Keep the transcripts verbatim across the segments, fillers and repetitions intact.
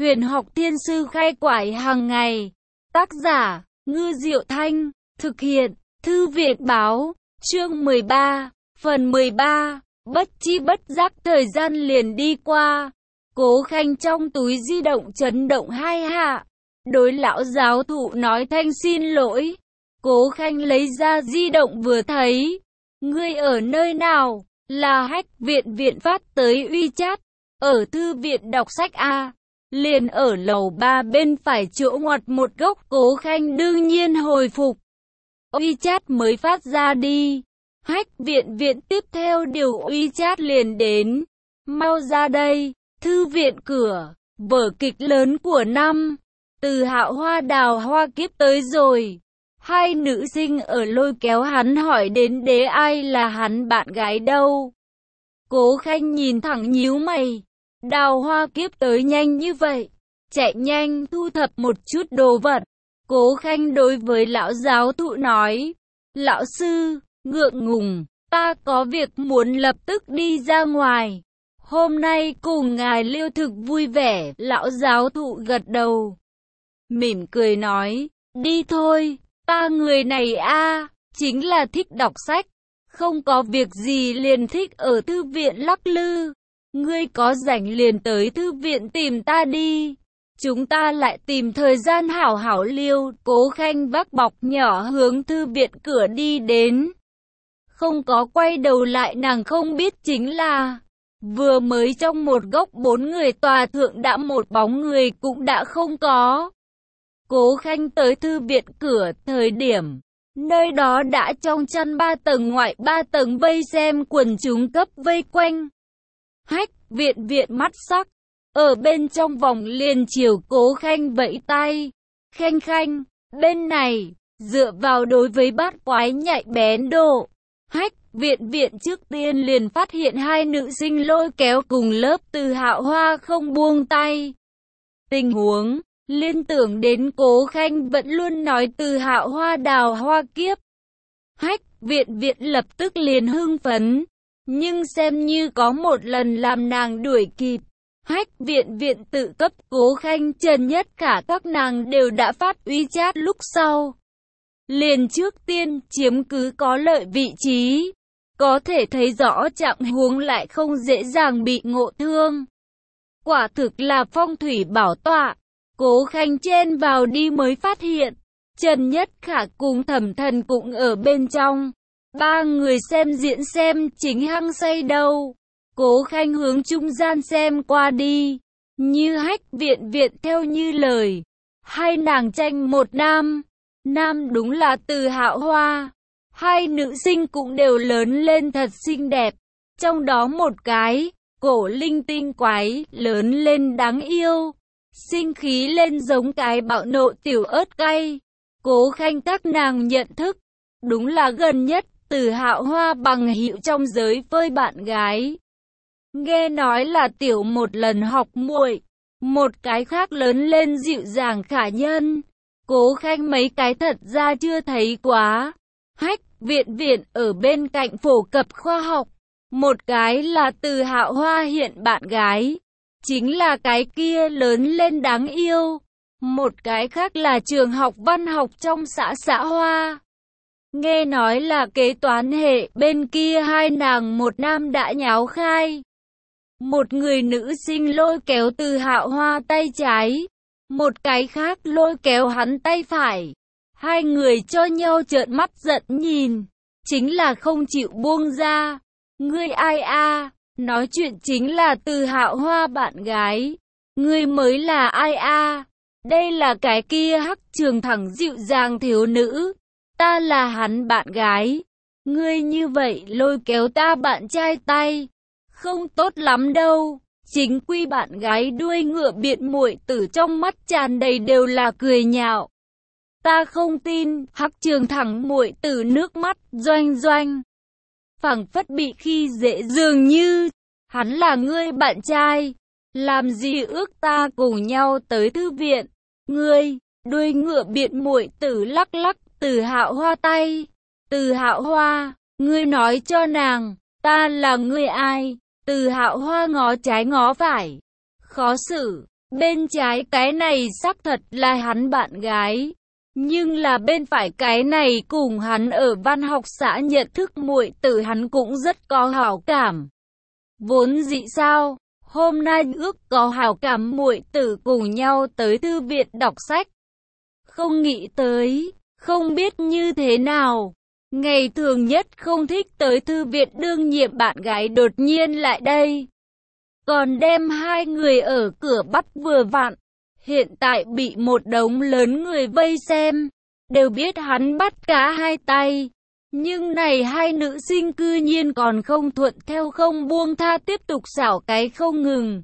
Huyền học thiên sư khai quải hàng ngày. Tác giả, Ngư Diệu Thanh. Thực hiện, Thư viện báo. Chương mười ba, phần mười ba. Bất chi bất giác thời gian liền đi qua. Cố Khanh trong túi di động chấn động hai hạ. Đối lão giáo thụ nói thanh xin lỗi. Cố Khanh lấy ra di động vừa thấy. Ngươi ở nơi nào? Là Hách Viện Viện phát tới WeChat. Ở thư viện đọc sách A. Liền ở lầu ba bên phải chỗ ngoặt một góc. Cố Khanh đương nhiên hồi phục. WeChat mới phát ra đi. Hách Viện Viện tiếp theo điều WeChat liền đến. Mau ra đây. Thư viện cửa. Vở kịch lớn của năm. Từ Hạo Hoa Đào Hoa Kiếp tới rồi. Hai nữ sinh ở lôi kéo hắn hỏi đến đế ai là hắn bạn gái đâu. Cố Khanh nhìn thẳng nhíu mày. Đào Hoa Kiếp tới nhanh như vậy. Chạy nhanh thu thập một chút đồ vật. Cố Khanh đối với lão giáo thụ nói. Lão sư, ngượng ngùng, ta có việc muốn lập tức đi ra ngoài. Hôm nay cùng ngài liêu thực vui vẻ. Lão giáo thụ gật đầu. Mỉm cười nói. Đi thôi, ta người này a chính là thích đọc sách. Không có việc gì liền thích ở thư viện lắc lư. Ngươi có rảnh liền tới thư viện tìm ta đi. Chúng ta lại tìm thời gian hảo hảo liêu. Cố Khanh vác bọc nhỏ hướng thư viện cửa đi đến. Không có quay đầu lại, nàng không biết chính là vừa mới trong một góc bốn người tòa thượng đã một bóng người cũng đã không có. Cố Khanh tới thư viện cửa thời điểm nơi đó đã trong chăn ba tầng ngoại ba tầng vây xem quần chúng cấp vây quanh. Hách Viện Viện mắt sắc, ở bên trong vòng liền chiều Cố Khanh vẫy tay. Khanh Khanh, bên này, dựa vào đối với bát quái nhạy bén độ. Hách Viện Viện trước tiên liền phát hiện hai nữ sinh lôi kéo cùng lớp Từ Hạo Hoa không buông tay. Tình huống liên tưởng đến Cố Khanh vẫn luôn nói Từ Hạo Hoa Đào Hoa Kiếp. Hách Viện Viện lập tức liền hưng phấn. Nhưng xem như có một lần làm nàng đuổi kịp. Hách Viện Viện tự cấp Cố Khanh, Trần Nhất Khả các nàng đều đã phát WeChat lúc sau. Liền trước tiên chiếm cứ có lợi vị trí. Có thể thấy rõ trạng huống lại không dễ dàng bị ngộ thương. Quả thực là phong thủy bảo tọa. Cố Khanh chen vào đi mới phát hiện. Trần Nhất Khả cùng Thẩm Thần cũng ở bên trong. Ba người xem diễn xem chính hăng say đâu. Cố Khanh hướng trung gian xem qua đi. Như Hách Viện Viện theo như lời. Hai nàng tranh một nam. Nam đúng là Từ Hạo Hoa. Hai nữ sinh cũng đều lớn lên thật xinh đẹp. Trong đó một cái, cổ linh tinh quái, lớn lên đáng yêu. Sinh khí lên giống cái bạo nộ tiểu ớt cay. Cố Khanh các nàng nhận thức. Đúng là gần nhất Từ Hạo Hoa bằng hữu trong giới phơi bạn gái. Nghe nói là tiểu một lần học muội. Một cái khác lớn lên dịu dàng khả nhân. Cố Khanh mấy cái thật ra chưa thấy quá. Hách Viện Viện ở bên cạnh phổ cập khoa học. Một cái là Từ Hạo Hoa hiện bạn gái. Chính là cái kia lớn lên đáng yêu. Một cái khác là trường học văn học trong xã xã Hoa. Nghe nói là kế toán hệ, bên kia hai nàng một nam đã nháo khai. Một người nữ sinh lôi kéo Từ Hạo Hoa tay trái. Một cái khác lôi kéo hắn tay phải. Hai người cho nhau trợn mắt giận nhìn. Chính là không chịu buông ra. Ngươi ai a? Nói chuyện chính là Từ Hạo Hoa bạn gái. Ngươi mới là ai a? Đây là cái kia hắc trường thẳng dịu dàng thiếu nữ. Ta là hắn bạn gái. Ngươi như vậy lôi kéo ta bạn trai tay. Không tốt lắm đâu. Chính quy bạn gái đuôi ngựa biện muội tử trong mắt tràn đầy đều là cười nhạo. Ta không tin. Hắc trường thẳng muội tử nước mắt doanh doanh. Phảng phất bị khi dễ dường như. Hắn là ngươi bạn trai. Làm gì ước ta cùng nhau tới thư viện. Ngươi, đuôi ngựa biện muội tử lắc lắc Từ Hạo Hoa tay. Từ Hạo Hoa, ngươi nói cho nàng, ta là ngươi ai? Từ Hạo Hoa ngó trái ngó phải. Khó xử, Bên trái cái này xác thật là hắn bạn gái, nhưng là bên phải cái này cùng hắn ở văn học xã nhận thức muội tử hắn cũng rất có hảo cảm. Vốn dĩ sao, hôm nay ước có hảo cảm muội tử cùng nhau tới thư viện đọc sách. Không nghĩ tới, không biết như thế nào. Ngày thường nhất không thích tới thư viện đương nhiệm bạn gái đột nhiên lại đây. Còn đem hai người ở cửa bắt vừa vặn. Hiện tại bị một đống lớn người vây xem. Đều biết hắn bắt cá hai tay. Nhưng này hai nữ sinh cư nhiên còn không thuận theo không buông tha tiếp tục xảo cái không ngừng.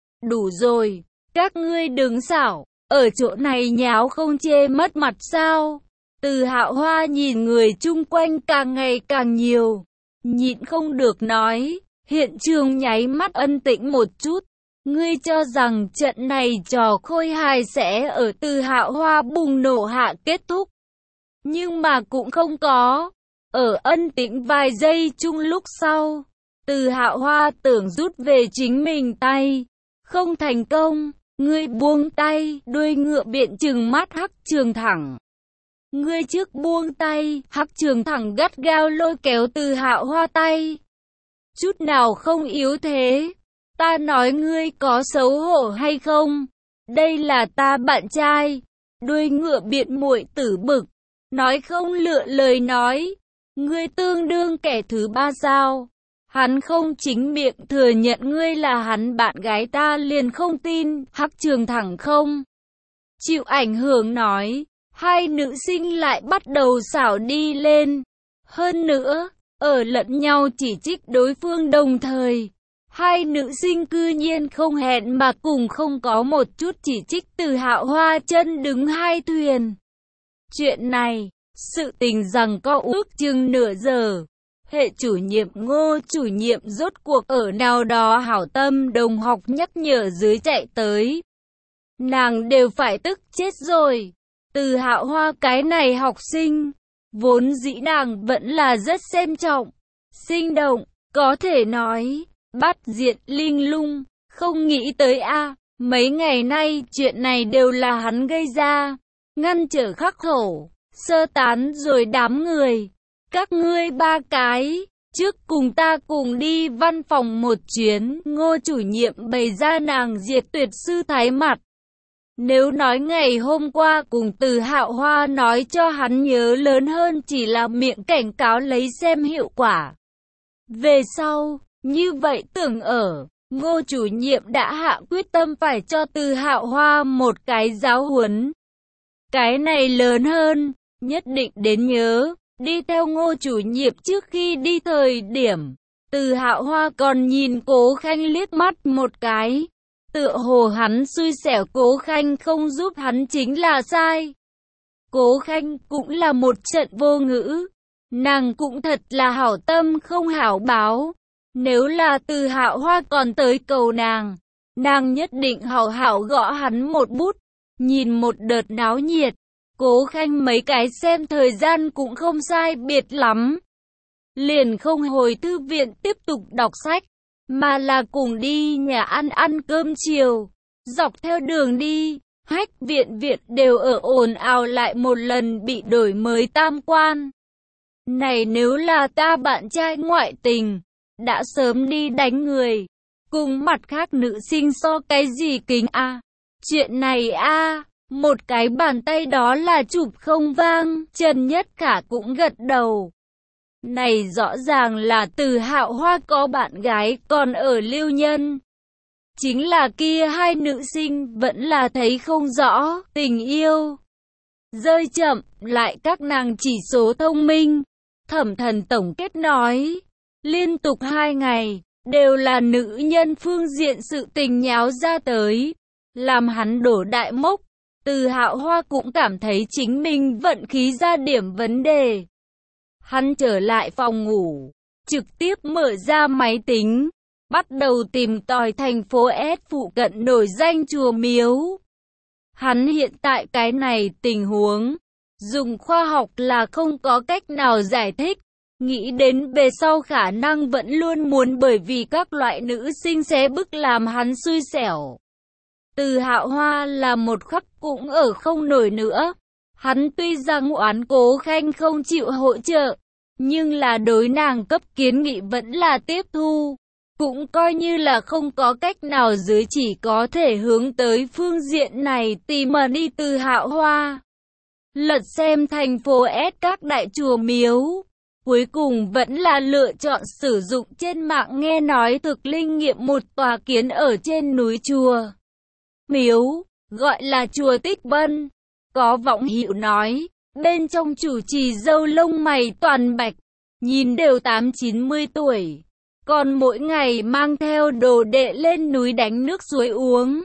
Đủ rồi, các ngươi đừng xảo, ở chỗ này nháo không chê mất mặt sao? Từ Hạo Hoa nhìn người chung quanh càng ngày càng nhiều, nhịn không được nói, hiện trường nháy mắt ân tĩnh một chút. Ngươi cho rằng trận này trò khôi hài sẽ ở Từ Hạo Hoa bùng nổ hạ kết thúc. Nhưng mà cũng không có. Ở ân tĩnh vài giây chung lúc sau, Từ Hạo Hoa tưởng rút về chính mình tay. Không thành công, ngươi buông tay, đuôi ngựa biện trừng mắt Hắc Trường Thẳng. Ngươi trước buông tay, Hắc Trường Thẳng gắt gao lôi kéo Từ Hạo Hoa tay. Chút nào không yếu thế. Ta nói ngươi có xấu hổ hay không? Đây là ta bạn trai. Đuôi ngựa biện muội tử bực, nói không lựa lời nói. Ngươi tương đương kẻ thứ ba sao? Hắn không chính miệng thừa nhận ngươi là hắn bạn gái ta liền không tin. Hắc Trường Thẳng không chịu ảnh hưởng nói. Hai nữ sinh lại bắt đầu xảo đi lên. Hơn nữa, ở lẫn nhau chỉ trích đối phương đồng thời. Hai nữ sinh cư nhiên không hẹn mà cùng không có một chút chỉ trích Từ Hạo Hoa chân đứng hai thuyền. Chuyện này, sự tình rằng có ước chừng nửa giờ. Hệ chủ nhiệm Ngô chủ nhiệm rốt cuộc ở nào đó hảo tâm đồng học nhắc nhở dưới chạy tới. Nàng đều phải tức chết rồi. Từ Hạo Hoa cái này học sinh, vốn dĩ nàng vẫn là rất xem trọng, sinh động, có thể nói, bắt diện linh lung, không nghĩ tới a, mấy ngày nay chuyện này đều là hắn gây ra, ngăn trở khắc khẩu, sơ tán rồi đám người. Các ngươi ba cái, trước cùng ta cùng đi văn phòng một chuyến, Ngô chủ nhiệm bày ra nàng diệt tuyệt sư thái mặt. Nếu nói ngày hôm qua cùng Từ Hạo Hoa nói cho hắn nhớ lớn hơn chỉ là miệng cảnh cáo lấy xem hiệu quả. Về sau, như vậy tưởng ở, Ngô chủ nhiệm đã hạ quyết tâm phải cho Từ Hạo Hoa một cái giáo huấn. Cái này lớn hơn, nhất định đến nhớ, đi theo Ngô chủ nhiệm trước khi đi thời điểm. Từ Hạo Hoa còn nhìn Cố Khanh liếc mắt một cái. Tựa hồ hắn xui xẻo Cố Khanh không giúp hắn chính là sai. Cố Khanh cũng là một trận vô ngữ. Nàng cũng thật là hảo tâm không hảo báo. Nếu là Từ Hạo Hoa còn tới cầu nàng, nàng nhất định hảo hảo gõ hắn một bút. Nhìn một đợt náo nhiệt, Cố Khanh mấy cái xem thời gian cũng không sai biệt lắm. Liền không hồi thư viện tiếp tục đọc sách, mà là cùng đi nhà ăn ăn cơm chiều. Dọc theo đường đi, Hách viện viện đều ở ồn ào lại một lần bị đổi mới tam quan. Này nếu là ta bạn trai ngoại tình, đã sớm đi đánh người. Cùng mặt khác nữ sinh so cái gì kính a? Chuyện này a, một cái bàn tay đó là chụp không vang. Trần Nhất Khả cũng gật đầu. Này rõ ràng là Từ Hạo Hoa có bạn gái còn ở lưu nhân. Chính là kia hai nữ sinh vẫn là thấy không rõ tình yêu. Rơi chậm lại các nàng chỉ số thông minh. Thẩm Thần tổng kết nói. Liên tục hai ngày, đều là nữ nhân phương diện sự tình nháo ra tới. Làm hắn đổ đại mốc. Từ Hạo Hoa cũng cảm thấy chính mình vận khí ra điểm vấn đề. Hắn trở lại phòng ngủ, trực tiếp mở ra máy tính, bắt đầu tìm tòi thành phố S phụ cận nổi danh chùa miếu. Hắn hiện tại cái này tình huống, dùng khoa học là không có cách nào giải thích. Nghĩ đến về sau khả năng vẫn luôn muốn bởi vì các loại nữ sinh xé bức làm hắn xui xẻo. Từ Hạo Hoa là một khắc cũng ở không nổi nữa. Hắn tuy rằng oán Cố Khanh không chịu hỗ trợ, nhưng là đối nàng cấp kiến nghị vẫn là tiếp thu. Cũng coi như là không có cách nào dưới chỉ có thể hướng tới phương diện này tìm mà đi. Từ Hạo Hoa lật xem thành phố S các đại chùa miếu, cuối cùng vẫn là lựa chọn sử dụng trên mạng nghe nói thực linh nghiệm một tòa kiến ở trên núi chùa miếu, gọi là chùa Tích Vân. Có vọng hữu nói, bên trong chủ trì râu lông mày toàn bạch, nhìn đều tám chín mươi tuổi, còn mỗi ngày mang theo đồ đệ lên núi đánh nước suối uống.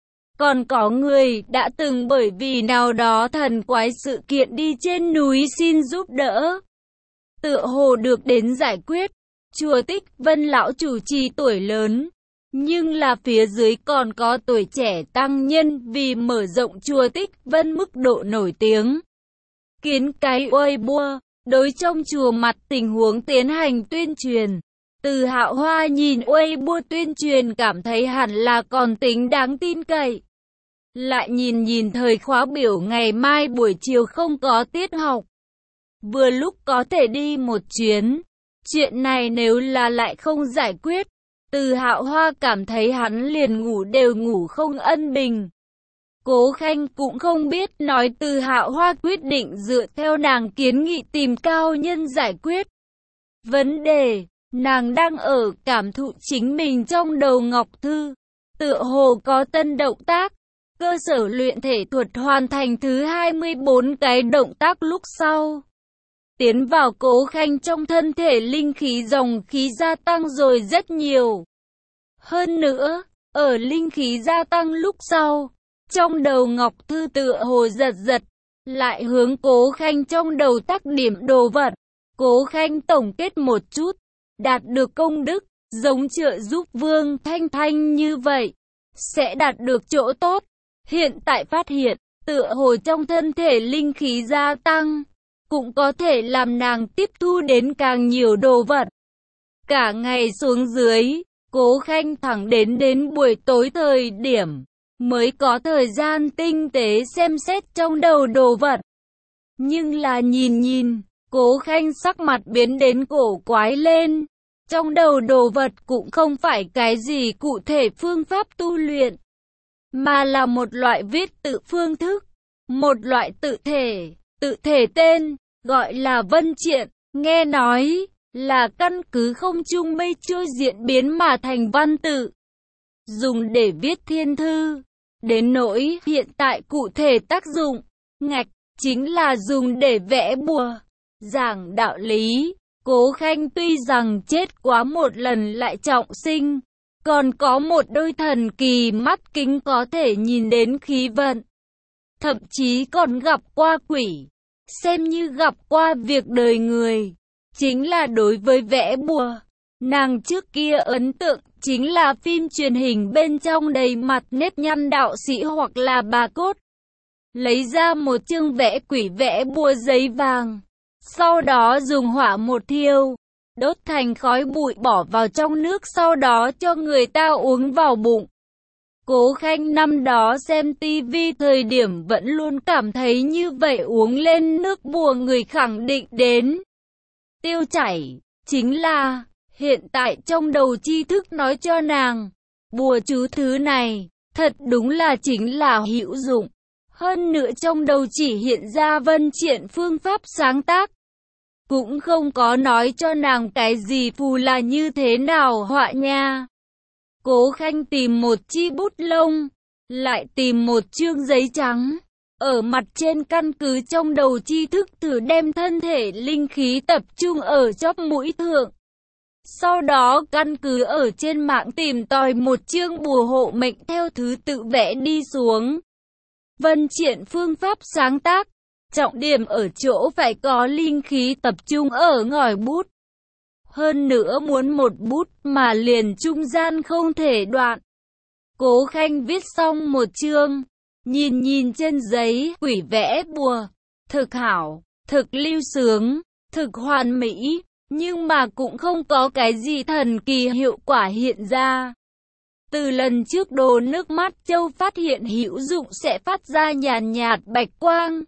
Còn có người đã từng bởi vì nào đó thần quái sự kiện đi trên núi xin giúp đỡ, tựa hồ được đến giải quyết. Chùa Tích Vân lão chủ trì tuổi lớn, nhưng là phía dưới còn có tuổi trẻ tăng nhân vì mở rộng chùa Tích Vân mức độ nổi tiếng. Kiến cái Weibo, đối trong chùa mặt tình huống tiến hành tuyên truyền. Từ Hạo Hoa nhìn Weibo tuyên truyền cảm thấy hẳn là còn tính đáng tin cậy. Lại nhìn nhìn thời khóa biểu ngày mai buổi chiều không có tiết học, vừa lúc có thể đi một chuyến. Chuyện này nếu là lại không giải quyết, Từ Hạo Hoa cảm thấy hắn liền ngủ đều ngủ không ân bình. Cố Khanh cũng không biết nói Từ Hạo Hoa quyết định dựa theo nàng kiến nghị tìm cao nhân giải quyết vấn đề. Nàng đang ở cảm thụ chính mình trong đầu ngọc thư, tựa hồ có tân động tác. Cơ sở luyện thể thuật hoàn thành thứ hai mươi bốn cái động tác lúc sau, tiến vào Cố Khanh trong thân thể linh khí dòng khí gia tăng rồi rất nhiều. Hơn nữa, ở linh khí gia tăng lúc sau, trong đầu ngọc thư tựa hồ giật giật, lại hướng Cố Khanh trong đầu tác điểm đồ vật. Cố Khanh tổng kết một chút, đạt được công đức, giống trợ giúp Vương Thanh Thanh như vậy, sẽ đạt được chỗ tốt. Hiện tại phát hiện, tựa hồ trong thân thể linh khí gia tăng, cũng có thể làm nàng tiếp thu đến càng nhiều đồ vật. Cả ngày xuống dưới, Cố Khanh thẳng đến đến buổi tối thời điểm, mới có thời gian tinh tế xem xét trong đầu đồ vật. Nhưng là nhìn nhìn, Cố Khanh sắc mặt biến đến cổ quái lên. Trong đầu đồ vật cũng không phải cái gì cụ thể phương pháp tu luyện, mà là một loại viết tự phương thức, một loại tự thể, tự thể tên, gọi là vân triện, nghe nói là căn cứ không trung mây trôi diễn biến mà thành văn tự, dùng để viết thiên thư. Đến nỗi hiện tại cụ thể tác dụng, ngạch, chính là dùng để vẽ bùa, giảng đạo lý. Cố Khanh tuy rằng chết quá một lần lại trọng sinh, còn có một đôi thần kỳ mắt kính có thể nhìn đến khí vận, thậm chí còn gặp qua quỷ, xem như gặp qua việc đời người. Chính là đối với vẽ bùa, nàng trước kia ấn tượng chính là phim truyền hình bên trong đầy mặt nếp nhăn đạo sĩ hoặc là bà cốt, lấy ra một chương vẽ quỷ vẽ bùa giấy vàng, sau đó dùng hỏa một thiêu, đốt thành khói bụi bỏ vào trong nước, sau đó cho người ta uống vào bụng. Cố Khanh năm đó xem tivi thời điểm vẫn luôn cảm thấy như vậy uống lên nước bùa người khẳng định đến tiêu chảy. Chính là, hiện tại trong đầu tri thức nói cho nàng, bùa chú thứ này, thật đúng là chính là hữu dụng. Hơn nữa trong đầu chỉ hiện ra vân triện phương pháp sáng tác, cũng không có nói cho nàng cái gì phù là như thế nào họa nha. Cố Khanh tìm một chi bút lông, lại tìm một chương giấy trắng, ở mặt trên căn cứ trong đầu tri thức thử đem thân thể linh khí tập trung ở chóp mũi thượng. Sau đó căn cứ ở trên mạng tìm tòi một chương bùa hộ mệnh theo thứ tự vẽ đi xuống. Vân triện phương pháp sáng tác, trọng điểm ở chỗ phải có linh khí tập trung ở ngòi bút. Hơn nữa muốn một bút mà liền trung gian không thể đoạn. Cố Khanh viết xong một chương, nhìn nhìn trên giấy quỷ vẽ bùa, thực hảo, thực lưu sướng, thực hoàn mỹ, nhưng mà cũng không có cái gì thần kỳ hiệu quả hiện ra. Từ lần trước đồ nước mắt Châu phát hiện hữu dụng sẽ phát ra nhàn nhạt bạch quang.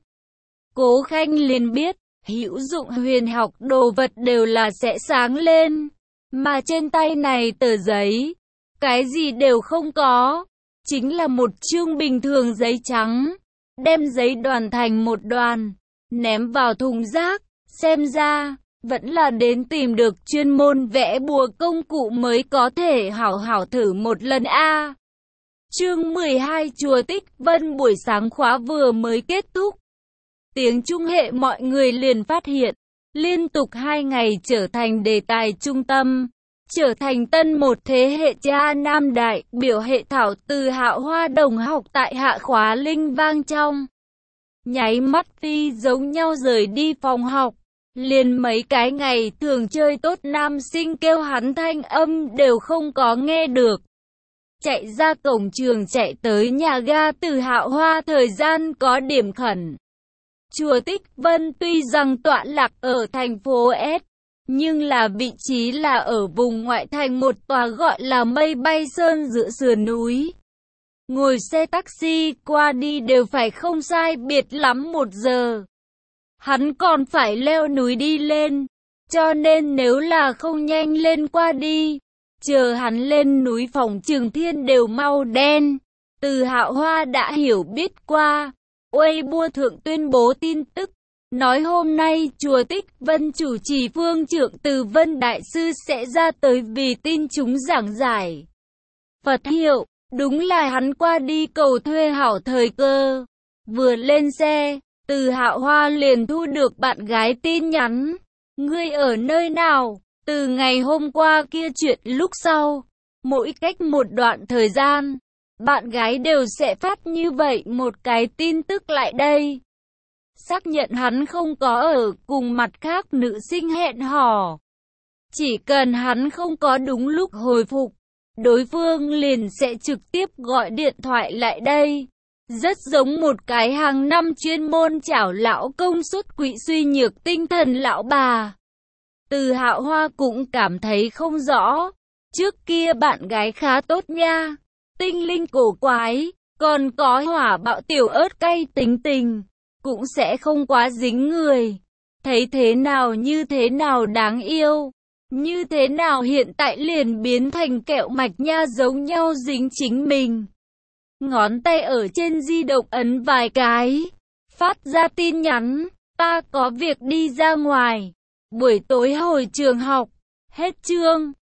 Cố Khanh liền biết, hữu dụng huyền học đồ vật đều là sẽ sáng lên. Mà trên tay này tờ giấy, cái gì đều không có. Chính là một chương bình thường giấy trắng. Đem giấy đoàn thành một đoàn, ném vào thùng rác. Xem ra, vẫn là đến tìm được chuyên môn vẽ bùa công cụ mới có thể hảo hảo thử một lần a. À. Chương mười hai Chùa Tích Vân buổi sáng khóa vừa mới kết thúc. Tiếng Trung hệ mọi người liền phát hiện, liên tục hai ngày trở thành đề tài trung tâm, trở thành tân một thế hệ cha nam đại biểu hệ thảo từ Hạo Hoa đồng học tại hạ khóa linh vang trong. Nháy mắt phi giống nhau rời đi phòng học, liền mấy cái ngày thường chơi tốt nam sinh kêu hắn thanh âm đều không có nghe được. Chạy ra cổng trường chạy tới nhà ga từ Hạo Hoa thời gian có điểm khẩn. Chùa Tích Vân tuy rằng tọa lạc ở thành phố S, nhưng là vị trí là ở vùng ngoại thành một tòa gọi là Mây Bay Sơn giữa sườn núi. Ngồi xe taxi qua đi đều phải không sai biệt lắm một giờ. Hắn còn phải leo núi đi lên, cho nên nếu là không nhanh lên qua đi, chờ hắn lên núi phòng trường thiên đều mau đen. Từ Hạo Hoa đã hiểu biết qua, Weibo thượng tuyên bố tin tức, nói hôm nay Chùa Tích Vân chủ trì phương trưởng Từ Vân Đại Sư sẽ ra tới vì tin chúng giảng giải Phật hiệu. Đúng là hắn qua đi cầu thuê hảo thời cơ. Vừa lên xe, Từ Hạo Hoa liền thu được bạn gái tin nhắn. Ngươi ở nơi nào? Từ ngày hôm qua kia chuyện lúc sau, mỗi cách một đoạn thời gian, bạn gái đều sẽ phát như vậy một cái tin tức lại đây. Xác nhận hắn không có ở cùng mặt khác nữ sinh hẹn hò. Chỉ cần hắn không có đúng lúc hồi phục, đối phương liền sẽ trực tiếp gọi điện thoại lại đây. Rất giống một cái hàng năm chuyên môn chảo lão công suất quỹ suy nhược tinh thần lão bà. Từ Hạo Hoa cũng cảm thấy không rõ. Trước kia bạn gái khá tốt nha, tinh linh cổ quái, còn có hỏa bạo tiểu ớt cay tính tình, cũng sẽ không quá dính người. Thấy thế nào như thế nào đáng yêu. Như thế nào hiện tại liền biến thành kẹo mạch nha giống nhau dính chính mình. Ngón tay ở trên di động ấn vài cái, phát ra tin nhắn, ta có việc đi ra ngoài, buổi tối hồi trường học. Hết chương.